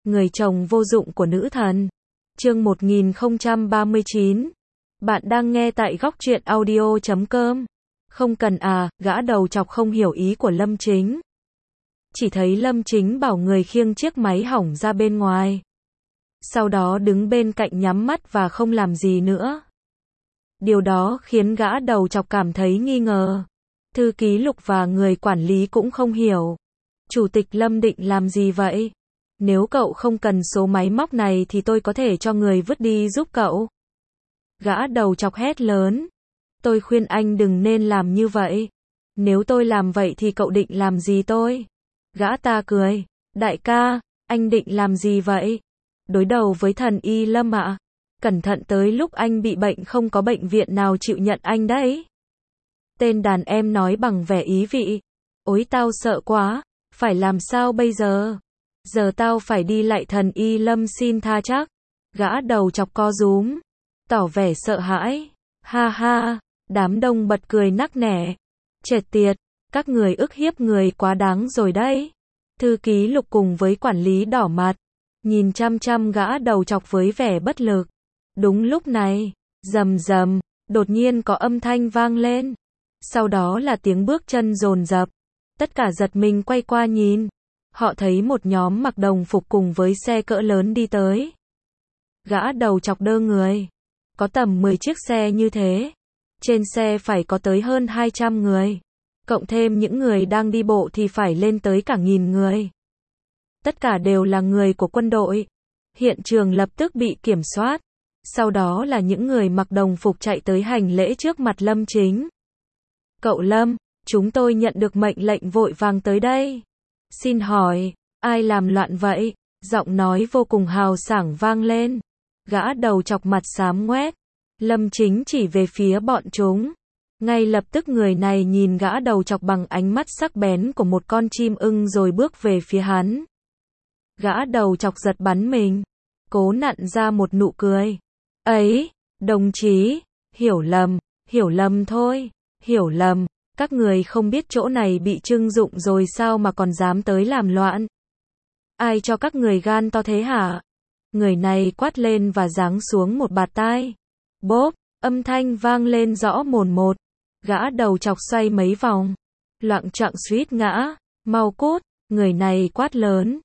Người chồng vô dụng của nữ thần. Chương 1039. Bạn đang nghe tại góc truyện audio.com. Không cần à, gã đầu chọc không hiểu ý của Lâm Chính. Chỉ thấy Lâm Chính bảo người khiêng chiếc máy hỏng ra bên ngoài. Sau đó đứng bên cạnh nhắm mắt và không làm gì nữa. Điều đó khiến gã đầu chọc cảm thấy nghi ngờ. Thư ký Lục và người quản lý cũng không hiểu. Chủ tịch Lâm định làm gì vậy? Nếu cậu không cần số máy móc này thì tôi có thể cho người vứt đi giúp cậu. Gã đầu chọc hét lớn. Tôi khuyên anh đừng nên làm như vậy. Nếu tôi làm vậy thì cậu định làm gì tôi? Gã ta cười. Đại ca, anh định làm gì vậy? Đối đầu với thần y Lâm ạ. Cẩn thận tới lúc anh bị bệnh không có bệnh viện nào chịu nhận anh đấy. Tên đàn em nói bằng vẻ ý vị. Ôi tao sợ quá, phải làm sao bây giờ? Giờ tao phải đi lại thần y Lâm xin tha chắc. Gã đầu chọc co rúm, tỏ vẻ sợ hãi. Ha ha, đám đông bật cười nắc nẻ. Chết tiệt, các người ức hiếp người quá đáng rồi đấy. Thư ký Lục cùng với quản lý đỏ mặt, nhìn chăm chăm gã đầu chọc với vẻ bất lực. Đúng lúc này, rầm rầm, đột nhiên có âm thanh vang lên. Sau đó là tiếng bước chân dồn dập. Tất cả giật mình quay qua nhìn. Họ thấy một nhóm mặc đồng phục cùng với xe cỡ lớn đi tới. Gã đầu chọc đơ người. Có tầm 10 chiếc xe như thế. Trên xe phải có tới hơn 200 người. Cộng thêm những người đang đi bộ thì phải lên tới cả 1000 người. Tất cả đều là người của quân đội. Hiện trường lập tức bị kiểm soát. Sau đó là những người mặc đồng phục chạy tới hành lễ trước mặt Lâm Chính. Cậu Lâm, chúng tôi nhận được mệnh lệnh vội vàng tới đây. Xin hỏi, ai làm loạn vậy? Giọng nói vô cùng hào sảng vang lên. Gã đầu chọc mặt xám ngoét. Lâm Chính chỉ về phía bọn chúng. Ngay lập tức người này nhìn gã đầu chọc bằng ánh mắt sắc bén của một con chim ưng rồi bước về phía hắn. Gã đầu chọc giật bắn mình. Cố nặn ra một nụ cười. Ấy, đồng chí, hiểu lầm thôi, hiểu lầm. Các người không biết chỗ này bị trưng dụng rồi sao mà còn dám tới làm loạn? Ai cho các người gan to thế hả? Người này quát lên và giáng xuống một bạt tai. Bốp, âm thanh vang lên rõ mồn một. Gã đầu chọc xoay mấy vòng. Loạng choạng suýt ngã. Mau cút, người này quát lớn.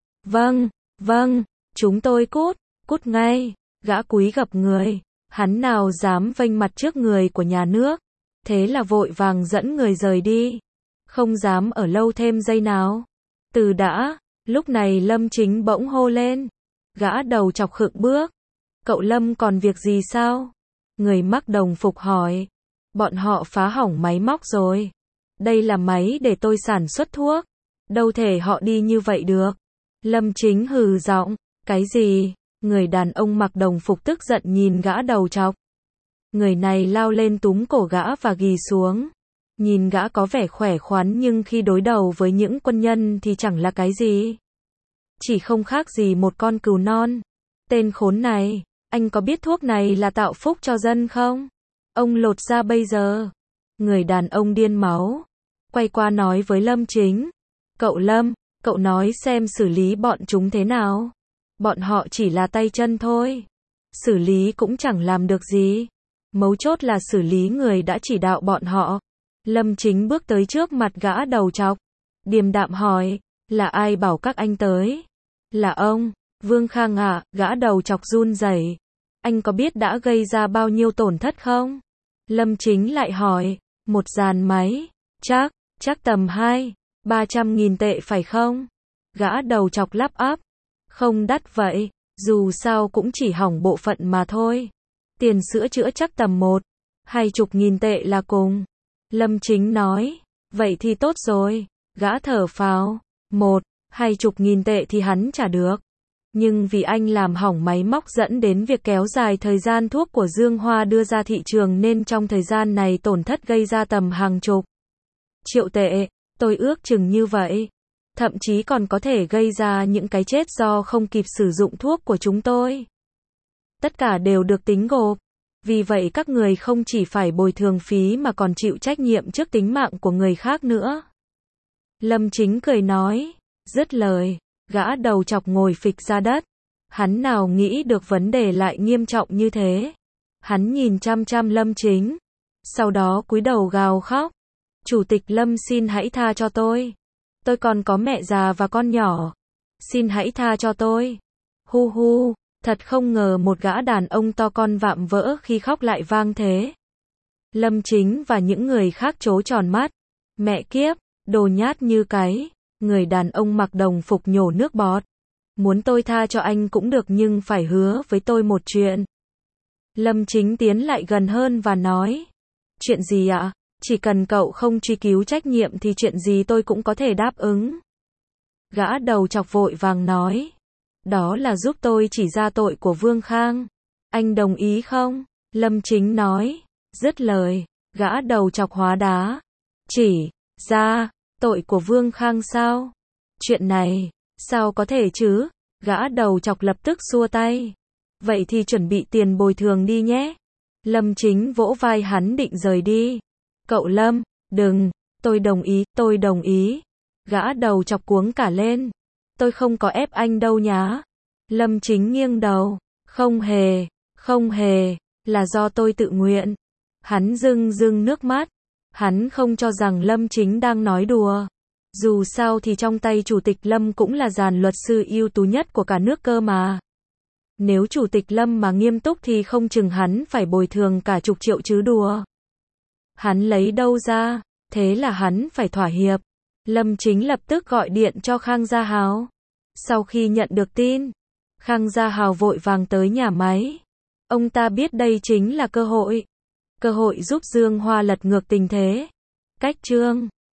Vâng, chúng tôi cút ngay. Gã cúi gập người. Hắn nào dám vênh mặt trước người của nhà nước. Thế là vội vàng dẫn người rời đi. Không dám ở lâu thêm giây nào. Từ đã, lúc này Lâm Chính bỗng hô lên. Gã đầu chọc khựng bước. Cậu Lâm còn việc gì sao? Người mặc đồng phục hỏi. Bọn họ phá hỏng máy móc rồi. Đây là máy để tôi sản xuất thuốc. Đâu thể họ đi như vậy được. Lâm Chính hừ giọng. Cái gì? Người đàn ông mặc đồng phục tức giận nhìn gã đầu chọc. Người này lao lên túm cổ gã và ghì xuống. Nhìn gã có vẻ khỏe khoắn nhưng khi đối đầu với những quân nhân thì chẳng là cái gì. Chỉ không khác gì một con cừu non. Tên khốn này, anh có biết thuốc này là tạo phúc cho dân không? Ông lột ra bây giờ. Người đàn ông điên máu. Quay qua nói với Lâm Chính. Cậu Lâm, cậu nói xem xử lý bọn chúng thế nào? Bọn họ chỉ là tay chân thôi. Xử lý cũng chẳng làm được gì. Mấu chốt là xử lý người đã chỉ đạo bọn họ. Lâm Chính bước tới trước mặt gã đầu chọc. Điềm đạm hỏi. Là ai bảo các anh tới? Là ông, Vương Khang ạ. Gã đầu chọc run rẩy. Anh có biết đã gây ra bao nhiêu tổn thất không? Lâm Chính lại hỏi. Một dàn máy. Chắc tầm 200-300 nghìn tệ phải không? Gã đầu chọc lắp ắp. Không đắt vậy. Dù sao cũng chỉ hỏng bộ phận mà thôi. Tiền sửa chữa chắc tầm 1-20 nghìn tệ là cùng. Lâm Chính nói. Vậy thì tốt rồi. Gã thở phào. 1-20 nghìn tệ thì hắn trả được. Nhưng vì anh làm hỏng máy móc dẫn đến việc kéo dài thời gian thuốc của Dương Hoa đưa ra thị trường nên trong thời gian này tổn thất gây ra tầm hàng chục triệu tệ. Tôi ước chừng như vậy. Thậm chí còn có thể gây ra những cái chết do không kịp sử dụng thuốc của chúng tôi. Tất cả đều được tính gộp. Vì vậy các người không chỉ phải bồi thường phí mà còn chịu trách nhiệm trước tính mạng của người khác nữa. Lâm Chính cười nói. Dứt lời, gã đầu chọc ngồi phịch ra đất. Hắn nào nghĩ được vấn đề lại nghiêm trọng như thế. Hắn nhìn chăm chăm Lâm Chính. Sau đó cúi đầu gào khóc. Chủ tịch Lâm xin hãy tha cho tôi. Tôi còn có mẹ già và con nhỏ. Xin hãy tha cho tôi. Hu hu, thật không ngờ một gã đàn ông to con vạm vỡ khi khóc lại vang thế. Lâm Chính và những người khác trố tròn mắt. Mẹ kiếp, đồ nhát như cái. Người đàn ông mặc đồng phục nhổ nước bọt. Muốn tôi tha cho anh cũng được nhưng phải hứa với tôi một chuyện. Lâm Chính tiến lại gần hơn và nói. Chuyện gì ạ? Chỉ cần cậu không truy cứu trách nhiệm thì chuyện gì tôi cũng có thể đáp ứng. Gã đầu chọc vội vàng nói. Đó là giúp tôi chỉ ra tội của Vương Khang. Anh đồng ý không? Lâm Chính nói. Dứt lời, gã đầu chọc hóa đá. Chỉ ra tội của Vương Khang sao? Chuyện này, sao có thể chứ? Gã đầu chọc lập tức xua tay. Vậy thì chuẩn bị tiền bồi thường đi nhé. Lâm Chính vỗ vai hắn định rời đi. Cậu Lâm, đừng, tôi đồng ý. Gã đầu chọc cuống cả lên. Tôi không có ép anh đâu nhá. Lâm Chính nghiêng đầu. Không hề, là do tôi tự nguyện. Hắn rưng rưng nước mắt. Hắn không cho rằng Lâm Chính đang nói đùa. Dù sao thì trong tay Chủ tịch Lâm cũng là dàn luật sư ưu tú nhất của cả nước cơ mà. Nếu Chủ tịch Lâm mà nghiêm túc thì không chừng hắn phải bồi thường cả chục triệu chứ đùa. Hắn lấy đâu ra, thế là hắn phải thỏa hiệp. Lâm Chính lập tức gọi điện cho Khang Gia Hào. Sau khi nhận được tin, Khang Gia Hào vội vàng tới nhà máy. Ông ta biết đây chính là cơ hội giúp Dương Hoa lật ngược tình thế. Cách chương